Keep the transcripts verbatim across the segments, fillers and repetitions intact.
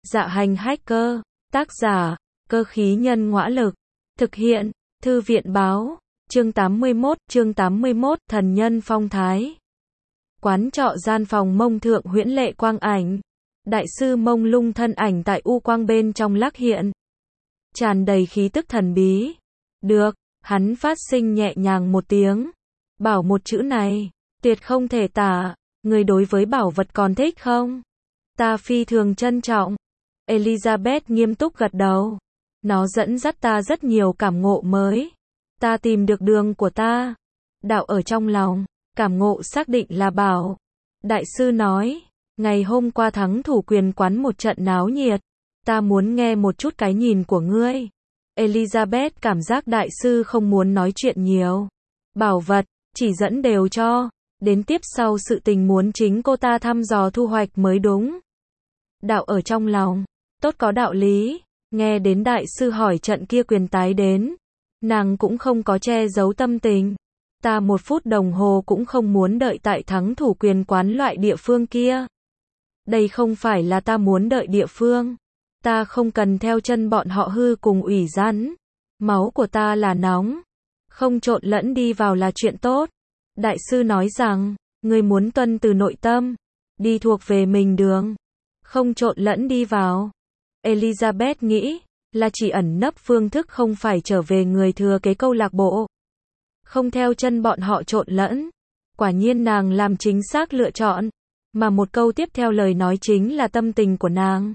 Dạ hành hacker, tác giả, cơ khí nhân ngõa lực, thực hiện, thư viện báo, chương tám mươi mốt, chương tám mươi mốt, thần nhân phong thái. Quán trọ gian phòng Mông thượng huyễn lệ quang ảnh. Đại sư Mông Lung thân ảnh tại u quang bên trong lắc hiện. Tràn đầy khí tức thần bí. Được, hắn phát sinh nhẹ nhàng một tiếng. Bảo một chữ này, tuyệt không thể tả, người đối với bảo vật còn thích không? Ta phi thường trân trọng. Elizabeth nghiêm túc gật đầu. Nó dẫn dắt ta rất nhiều cảm ngộ mới. Ta tìm được đường của ta. Đạo ở trong lòng, cảm ngộ xác định là bảo. Đại sư nói, ngày hôm qua thắng thủ quyền quán một trận náo nhiệt. Ta muốn nghe một chút cái nhìn của ngươi. Elizabeth cảm giác đại sư không muốn nói chuyện nhiều. Bảo vật, chỉ dẫn đều cho. Đến tiếp sau sự tình muốn chính cô ta thăm dò thu hoạch mới đúng. Đạo ở trong lòng, tốt có đạo lý. Nghe đến đại sư hỏi trận kia quyền tái đến. Nàng cũng không có che giấu tâm tình. Ta một phút đồng hồ cũng không muốn đợi tại thắng thủ quyền quán loại địa phương kia. Đây không phải là ta muốn đợi địa phương. Ta không cần theo chân bọn họ hư cùng ủy rắn. Máu của ta là nóng. Không trộn lẫn đi vào là chuyện tốt. Đại sư nói rằng, người muốn tuân từ nội tâm. Đi thuộc về mình đường. Không trộn lẫn đi vào. Elizabeth nghĩ, là chỉ ẩn nấp phương thức không phải trở về người thừa kế câu lạc bộ. Không theo chân bọn họ trộn lẫn. Quả nhiên nàng làm chính xác lựa chọn. Mà một câu tiếp theo lời nói chính là tâm tình của nàng.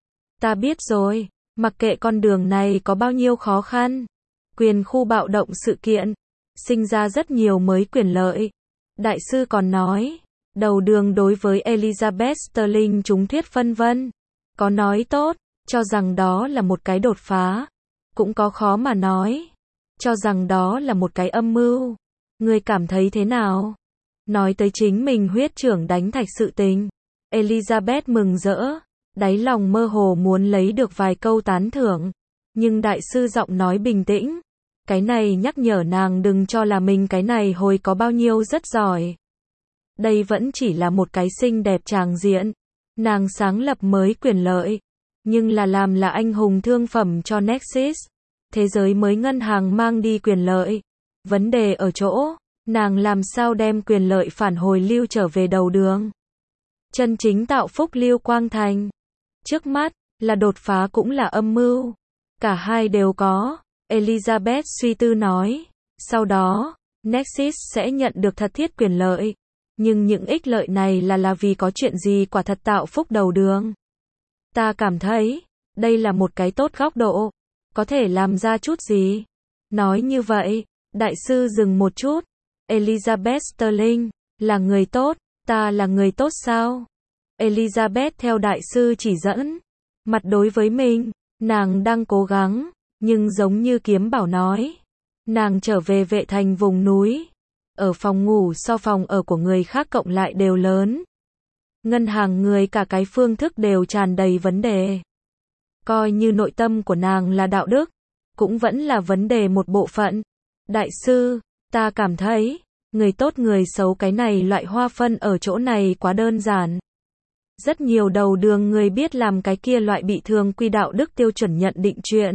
Ta biết rồi, mặc kệ con đường này có bao nhiêu khó khăn. Quyền khu bạo động sự kiện. Sinh ra rất nhiều mới quyền lợi. Đại sư còn nói, đầu đường đối với Elizabeth Sterling chúng thuyết phân vân. Có nói tốt, cho rằng đó là một cái đột phá. Cũng có khó mà nói. Cho rằng đó là một cái âm mưu. Ngươi cảm thấy thế nào? Nói tới chính mình huyết trưởng đánh thạch sự tình. Elizabeth mừng rỡ. Đáy lòng mơ hồ muốn lấy được vài câu tán thưởng. Nhưng đại sư giọng nói bình tĩnh. Cái này nhắc nhở nàng đừng cho là mình cái này hồi có bao nhiêu rất giỏi. Đây vẫn chỉ là một cái xinh đẹp tràng diện. Nàng sáng lập mới quyền lợi. Nhưng là làm là anh hùng thương phẩm cho Nexus. Thế giới mới ngân hàng mang đi quyền lợi. Vấn đề ở chỗ, nàng làm sao đem quyền lợi phản hồi lưu trở về đầu đường. Chân chính tạo phúc Lưu Quang Thành. Trước mắt, là đột phá cũng là âm mưu. Cả hai đều có. Elizabeth suy tư nói. Sau đó, Nexus sẽ nhận được thật thiết quyền lợi. Nhưng những ích lợi này là là vì có chuyện gì quả thật tạo phúc đầu đường. Ta cảm thấy, đây là một cái tốt góc độ. Có thể làm ra chút gì? Nói như vậy, đại sư dừng một chút. Elizabeth Sterling, là người tốt, ta là người tốt sao? Elizabeth theo đại sư chỉ dẫn. Mặt đối với mình, nàng đang cố gắng, nhưng giống như kiếm bảo nói. Nàng trở về vệ thành vùng núi. Ở phòng ngủ so phòng ở của người khác cộng lại đều lớn. Ngân hàng người cả cái phương thức đều tràn đầy vấn đề. Coi như nội tâm của nàng là đạo đức, cũng vẫn là vấn đề một bộ phận. Đại sư, ta cảm thấy, người tốt người xấu cái này loại hoa phân ở chỗ này quá đơn giản. Rất nhiều đầu đường người biết làm cái kia loại bị thường quy đạo đức tiêu chuẩn nhận định chuyện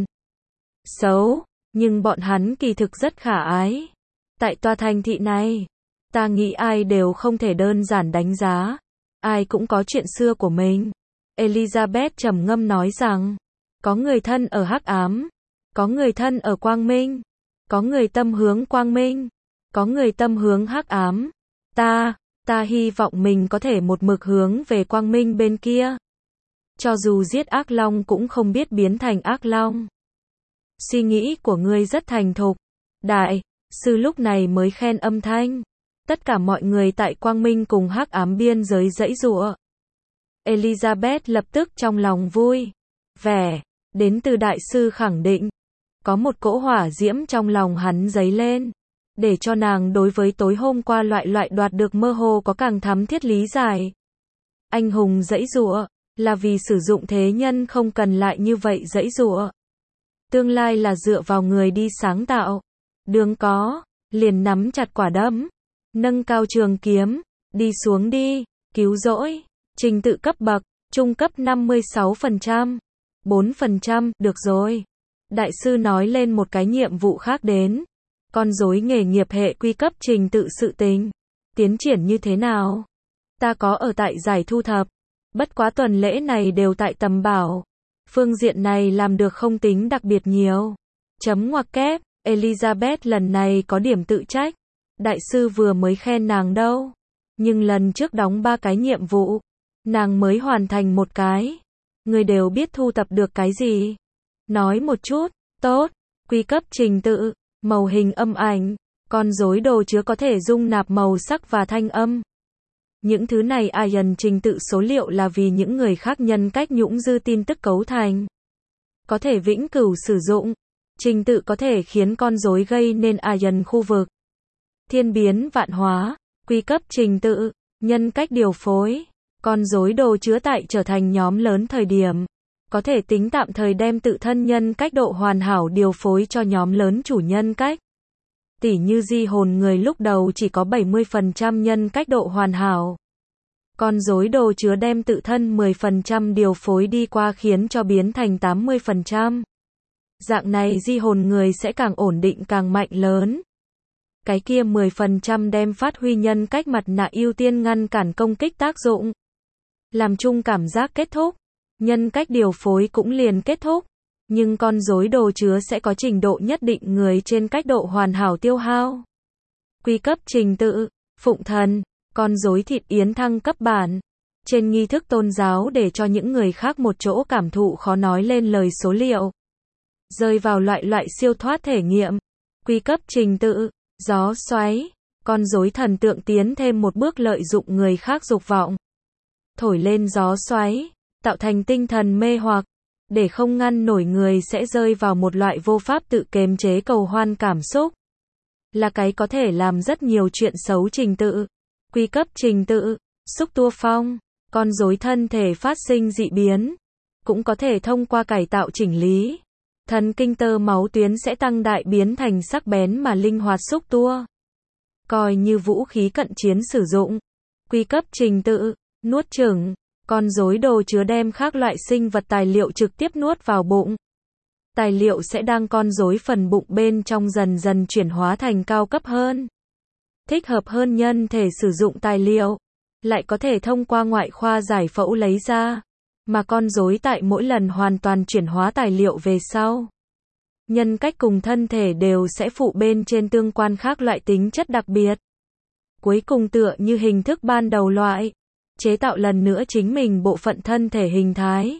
xấu, nhưng bọn hắn kỳ thực rất khả ái. Tại tòa thành thị này, ta nghĩ ai đều không thể đơn giản đánh giá. Ai cũng có chuyện xưa của mình. Elizabeth trầm ngâm nói rằng, có người thân ở hắc ám, có người thân ở quang minh, có người tâm hướng quang minh, có người tâm hướng hắc ám. Ta, ta hy vọng mình có thể một mực hướng về quang minh bên kia. Cho dù giết ác long cũng không biết biến thành ác long. Suy nghĩ của ngươi rất thành thục. Đại sư lúc này mới khen âm thanh. Tất cả mọi người tại quang minh cùng hắc ám biên giới giãy giụa. Elizabeth lập tức trong lòng vui vẻ, đến từ đại sư khẳng định. Có một cỗ hỏa diễm trong lòng hắn dấy lên, để cho nàng đối với tối hôm qua loại loại đoạt được mơ hồ có càng thắm thiết lý giải. Anh hùng giãy giụa, là vì sử dụng thế nhân không cần lại như vậy giãy giụa. Tương lai là dựa vào người đi sáng tạo. Đường có, liền nắm chặt quả đấm, nâng cao trường kiếm, đi xuống đi, cứu rỗi. Trình tự cấp bậc, trung cấp năm mươi sáu phần trăm, bốn phần trăm, được rồi. Đại sư nói lên một cái nhiệm vụ khác đến. Con rối nghề nghiệp hệ quy cấp trình tự sự tình. Tiến triển như thế nào? Ta có ở tại giải thu thập. Bất quá tuần lễ này đều tại tầm bảo. Phương diện này làm được không tính đặc biệt nhiều. Chấm ngoặc kép, Elizabeth lần này có điểm tự trách. Đại sư vừa mới khen nàng đâu. Nhưng lần trước đóng ba cái nhiệm vụ. Nàng mới hoàn thành một cái. Người đều biết thu thập được cái gì. Nói một chút, tốt. Quy cấp trình tự, màu hình âm ảnh. Con rối đồ chứa có thể dung nạp màu sắc và thanh âm. Những thứ này Ion trình tự số liệu là vì những người khác nhân cách nhũng dư tin tức cấu thành. Có thể vĩnh cửu sử dụng. Trình tự có thể khiến con rối gây nên Ion khu vực. Thiên biến vạn hóa, quy cấp trình tự, nhân cách điều phối. Con rối đồ chứa tại trở thành nhóm lớn thời điểm. Có thể tính tạm thời đem tự thân nhân cách độ hoàn hảo điều phối cho nhóm lớn chủ nhân cách. Tỉ như di hồn người lúc đầu chỉ có bảy mươi phần trăm nhân cách độ hoàn hảo. Con rối đồ chứa đem tự thân mười phần trăm điều phối đi qua khiến cho biến thành tám mươi phần trăm. Dạng này di hồn người sẽ càng ổn định càng mạnh lớn. Cái kia mười phần trăm đem phát huy nhân cách mặt nạ ưu tiên ngăn cản công kích tác dụng. Làm chung cảm giác kết thúc. Nhân cách điều phối cũng liền kết thúc. Nhưng con rối đồ chứa sẽ có trình độ nhất định người trên cách độ hoàn hảo tiêu hao. Quy cấp trình tự, phụng thần, con rối thịt yến thăng cấp bản. Trên nghi thức tôn giáo để cho những người khác một chỗ cảm thụ khó nói lên lời số liệu. Rơi vào loại loại siêu thoát thể nghiệm. Quy cấp trình tự, gió xoáy, con rối thần tượng tiến thêm một bước lợi dụng người khác dục vọng. Thổi lên gió xoáy, tạo thành tinh thần mê hoặc. Để không ngăn nổi người sẽ rơi vào một loại vô pháp tự kiềm chế cầu hoan cảm xúc. Là cái có thể làm rất nhiều chuyện xấu trình tự. Quy cấp trình tự, xúc tua phong, con rối thân thể phát sinh dị biến. Cũng có thể thông qua cải tạo chỉnh lý. Thần kinh tơ máu tuyến sẽ tăng đại biến thành sắc bén mà linh hoạt xúc tua. Coi như vũ khí cận chiến sử dụng. Quy cấp trình tự, nuốt chửng. Con rối đồ chứa đem các loại sinh vật tài liệu trực tiếp nuốt vào bụng. Tài liệu sẽ đang con rối phần bụng bên trong dần dần chuyển hóa thành cao cấp hơn. Thích hợp hơn nhân thể sử dụng tài liệu. Lại có thể thông qua ngoại khoa giải phẫu lấy ra. Mà con rối tại mỗi lần hoàn toàn chuyển hóa tài liệu về sau. Nhân cách cùng thân thể đều sẽ phụ bên trên tương quan khác loại tính chất đặc biệt. Cuối cùng tựa như hình thức ban đầu loại. Chế tạo lần nữa chính mình bộ phận thân thể hình thái.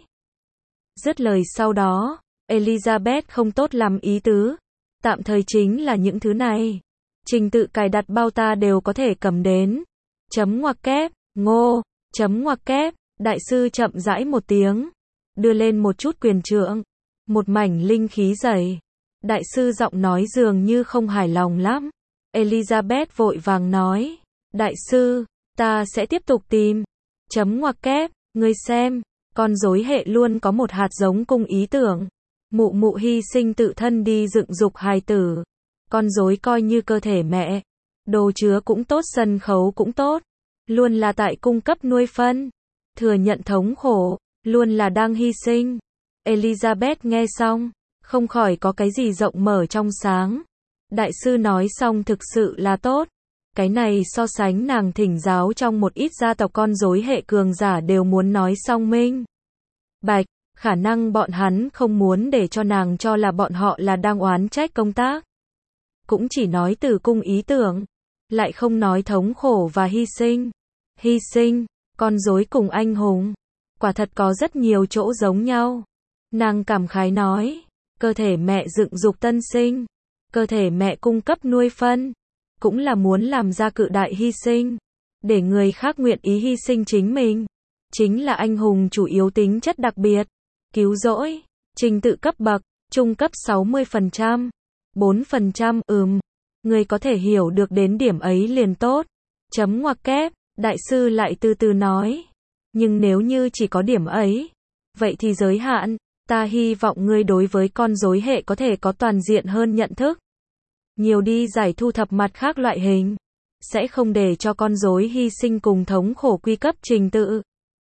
Dứt lời sau đó, Elizabeth không tốt lắm ý tứ. Tạm thời chính là những thứ này. Trình tự cài đặt bao ta đều có thể cầm đến. Chấm ngoặc kép, ngô, chấm ngoặc kép, đại sư chậm rãi một tiếng. Đưa lên một chút quyền trượng. Một mảnh linh khí dày. Đại sư giọng nói dường như không hài lòng lắm. Elizabeth vội vàng nói. Đại sư, ta sẽ tiếp tục tìm. Chấm ngoặc kép, ngươi xem, con rối hệ luôn có một hạt giống cung ý tưởng. Mụ mụ hy sinh tự thân đi dựng dục hài tử. Con rối coi như cơ thể mẹ. Đồ chứa cũng tốt, sân khấu cũng tốt. Luôn là tại cung cấp nuôi phân. Thừa nhận thống khổ, luôn là đang hy sinh. Elizabeth nghe xong, không khỏi có cái gì rộng mở trong sáng. Đại sư nói xong thực sự là tốt. Cái này so sánh nàng thỉnh giáo trong một ít gia tộc con rối hệ cường giả đều muốn nói song minh. Bạch, khả năng bọn hắn không muốn để cho nàng cho là bọn họ là đang oán trách công tác. Cũng chỉ nói từ cung ý tưởng, lại không nói thống khổ và hy sinh. Hy sinh, con rối cùng anh hùng, quả thật có rất nhiều chỗ giống nhau. Nàng cảm khái nói, cơ thể mẹ dựng dục tân sinh, cơ thể mẹ cung cấp nuôi phân. Cũng là muốn làm ra cự đại hy sinh. Để người khác nguyện ý hy sinh chính mình. Chính là anh hùng chủ yếu tính chất đặc biệt. Cứu rỗi. Trình tự cấp bậc. Trung cấp sáu mươi phần trăm. bốn phần trăm ừm. Người có thể hiểu được đến điểm ấy liền tốt. Chấm ngoặc kép. Đại sư lại từ từ nói. Nhưng nếu như chỉ có điểm ấy. Vậy thì giới hạn. Ta hy vọng ngươi đối với con rối hệ có thể có toàn diện hơn nhận thức. Nhiều đi giải thu thập mặt khác loại hình. Sẽ không để cho con rối hy sinh cùng thống khổ quy cấp trình tự.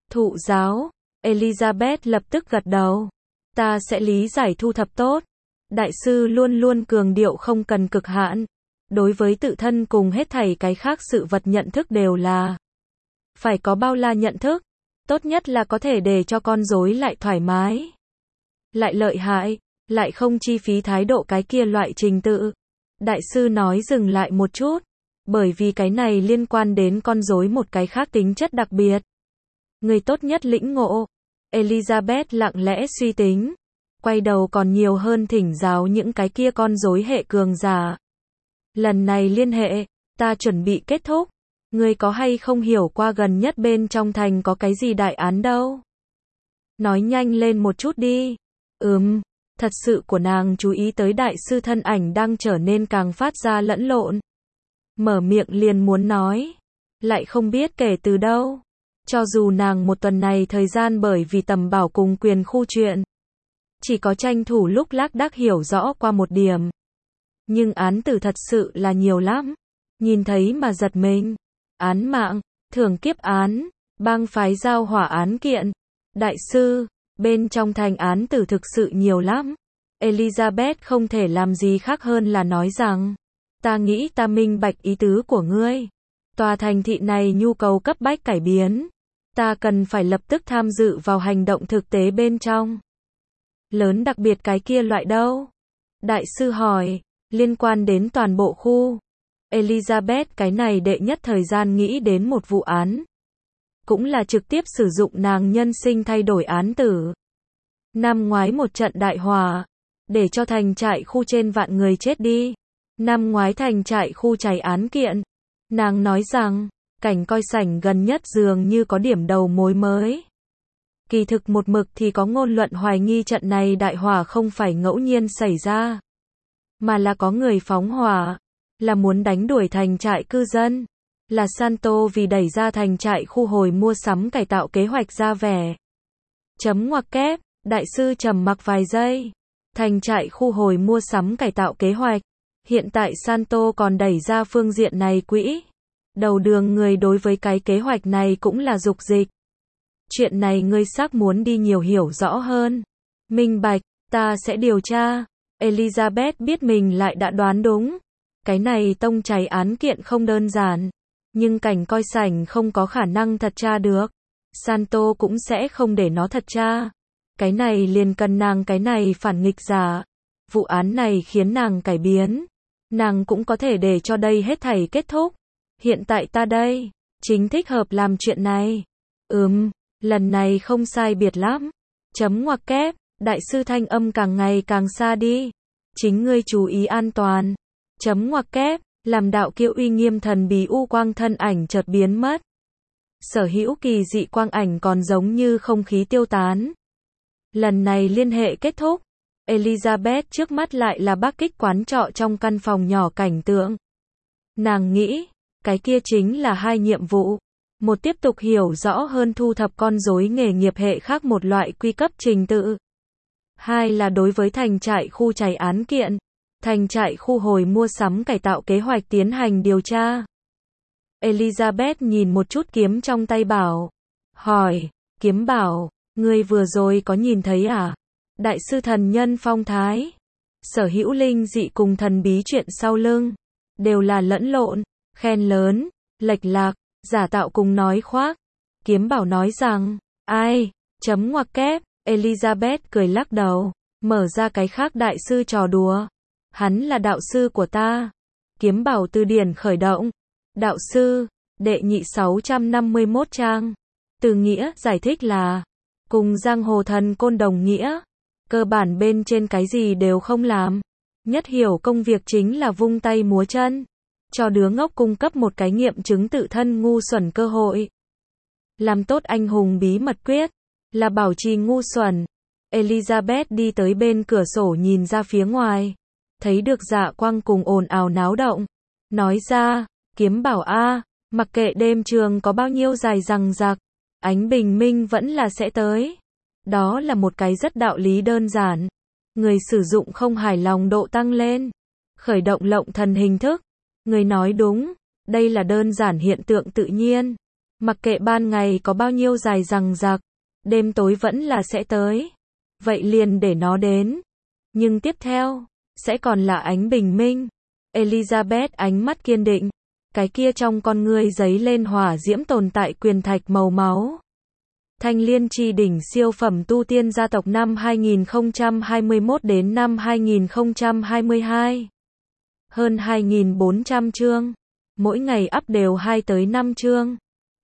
Thụ giáo, Elizabeth lập tức gật đầu. Ta sẽ lý giải thu thập tốt. Đại sư luôn luôn cường điệu không cần cực hạn. Đối với tự thân cùng hết thảy cái khác sự vật nhận thức đều là phải có bao la nhận thức. Tốt nhất là có thể để cho con rối lại thoải mái, lại lợi hại, lại không chi phí thái độ cái kia loại trình tự. Đại sư nói dừng lại một chút, bởi vì cái này liên quan đến con rối một cái khác tính chất đặc biệt. Người tốt nhất lĩnh ngộ. Elizabeth lặng lẽ suy tính, quay đầu còn nhiều hơn thỉnh giáo những cái kia con rối hệ cường giả. Lần này liên hệ, ta chuẩn bị kết thúc. Ngươi có hay không hiểu qua gần nhất bên trong thành có cái gì đại án đâu? Nói nhanh lên một chút đi. Ừm, thật sự của nàng chú ý tới đại sư thân ảnh đang trở nên càng phát ra lẫn lộn. Mở miệng liền muốn nói, lại không biết kể từ đâu. Cho dù nàng một tuần này thời gian bởi vì tầm bảo cùng quyền khu chuyện, chỉ có tranh thủ lúc lác đác hiểu rõ qua một điểm. Nhưng án tử thật sự là nhiều lắm. Nhìn thấy mà giật mình. Án mạng, thường kiếp án, bang phái giao hỏa án kiện. Đại sư, bên trong thành án tử thực sự nhiều lắm. Elizabeth không thể làm gì khác hơn là nói rằng, ta nghĩ ta minh bạch ý tứ của ngươi. Tòa thành thị này nhu cầu cấp bách cải biến. Ta cần phải lập tức tham dự vào hành động thực tế bên trong. Lớn đặc biệt cái kia loại đâu? Đại sư hỏi, liên quan đến toàn bộ khu. Elizabeth cái này đệ nhất thời gian nghĩ đến một vụ án. Cũng là trực tiếp sử dụng nàng nhân sinh thay đổi án tử. Năm ngoái một trận đại hỏa, để cho thành trại khu trên vạn người chết đi. Năm ngoái thành trại khu cháy án kiện. Nàng nói rằng, cảnh coi sảnh gần nhất dường như có điểm đầu mối mới. Kỳ thực một mực thì có ngôn luận hoài nghi trận này đại hỏa không phải ngẫu nhiên xảy ra, mà là có người phóng hỏa, là muốn đánh đuổi thành trại cư dân, là Santo vì đẩy ra thành trại khu hồi mua sắm cải tạo kế hoạch ra vẻ. Chấm ngoặc kép, đại sư trầm mặc vài giây. Thành trại khu hồi mua sắm cải tạo kế hoạch. Hiện tại Santo còn đẩy ra phương diện này quỹ. Đầu đường người đối với cái kế hoạch này cũng là dục dịch. Chuyện này ngươi xác muốn đi nhiều hiểu rõ hơn. Minh bạch, ta sẽ điều tra. Elizabeth biết mình lại đã đoán đúng. Cái này tông cháy án kiện không đơn giản. Nhưng cảnh coi sảnh không có khả năng thật tra được. Santo cũng sẽ không để nó thật tra. Cái này liền cần nàng cái này phản nghịch giả. Vụ án này khiến nàng cải biến. Nàng cũng có thể để cho đây hết thảy kết thúc. Hiện tại ta đây, chính thích hợp làm chuyện này. Ừm, lần này không sai biệt lắm. Chấm ngoặc kép, đại sư thanh âm càng ngày càng xa đi. Chính ngươi chú ý an toàn. Chấm ngoặc kép, làm đạo kiêu uy nghiêm thần bí u quang thân ảnh chợt biến mất. Sở hữu kỳ dị quang ảnh còn giống như không khí tiêu tán. Lần này liên hệ kết thúc. Elizabeth trước mắt lại là bác kích quán trọ trong căn phòng nhỏ cảnh tượng. Nàng nghĩ, cái kia chính là hai nhiệm vụ. Một tiếp tục hiểu rõ hơn thu thập con rối nghề nghiệp hệ khác một loại quy cấp trình tự. Hai là đối với thành trại khu cháy án kiện. Thành trại khu hồi mua sắm cải tạo kế hoạch tiến hành điều tra. Elizabeth nhìn một chút kiếm trong tay bảo. Hỏi, kiếm bảo, ngươi vừa rồi có nhìn thấy à? Đại sư thần nhân phong thái. Sở hữu linh dị cùng thần bí chuyện sau lưng. Đều là lẫn lộn, khen lớn, lệch lạc, giả tạo cùng nói khoác. Kiếm bảo nói rằng, ai, chấm ngoặc kép, Elizabeth cười lắc đầu, mở ra cái khác đại sư trò đùa. Hắn là đạo sư của ta. Kiếm bảo từ điển khởi động. Đạo sư, đệ nhị sáu trăm năm mươi mốt trang. Từ nghĩa giải thích là, cùng giang hồ thần côn đồng nghĩa. Cơ bản bên trên cái gì đều không làm. Nhất hiểu công việc chính là vung tay múa chân. Cho đứa ngốc cung cấp một cái nghiệm chứng tự thân ngu xuẩn cơ hội. Làm tốt anh hùng bí mật quyết. Là bảo trì ngu xuẩn. Elizabeth đi tới bên cửa sổ nhìn ra phía ngoài. Thấy được dạ quang cùng ồn ào náo động. Nói ra, kiếm bảo a, mặc kệ đêm trường có bao nhiêu dài rằng rạc, ánh bình minh vẫn là sẽ tới. Đó là một cái rất đạo lý đơn giản. Người sử dụng không hài lòng độ tăng lên. Khởi động lộng thần hình thức. Người nói đúng, đây là đơn giản hiện tượng tự nhiên. Mặc kệ ban ngày có bao nhiêu dài dằng dặc, đêm tối vẫn là sẽ tới. Vậy liền để nó đến. Nhưng tiếp theo, sẽ còn là ánh bình minh. Elizabeth ánh mắt kiên định. Cái kia trong con ngươi giấy lên hỏa diễm tồn tại quyền thạch màu máu. Thanh Liên Chi đỉnh siêu phẩm tu tiên gia tộc năm hai nghìn không trăm hai mươi mốt đến năm hai nghìn không trăm hai mươi hai. Hơn hai nghìn bốn trăm chương. Mỗi ngày up đều hai tới năm chương.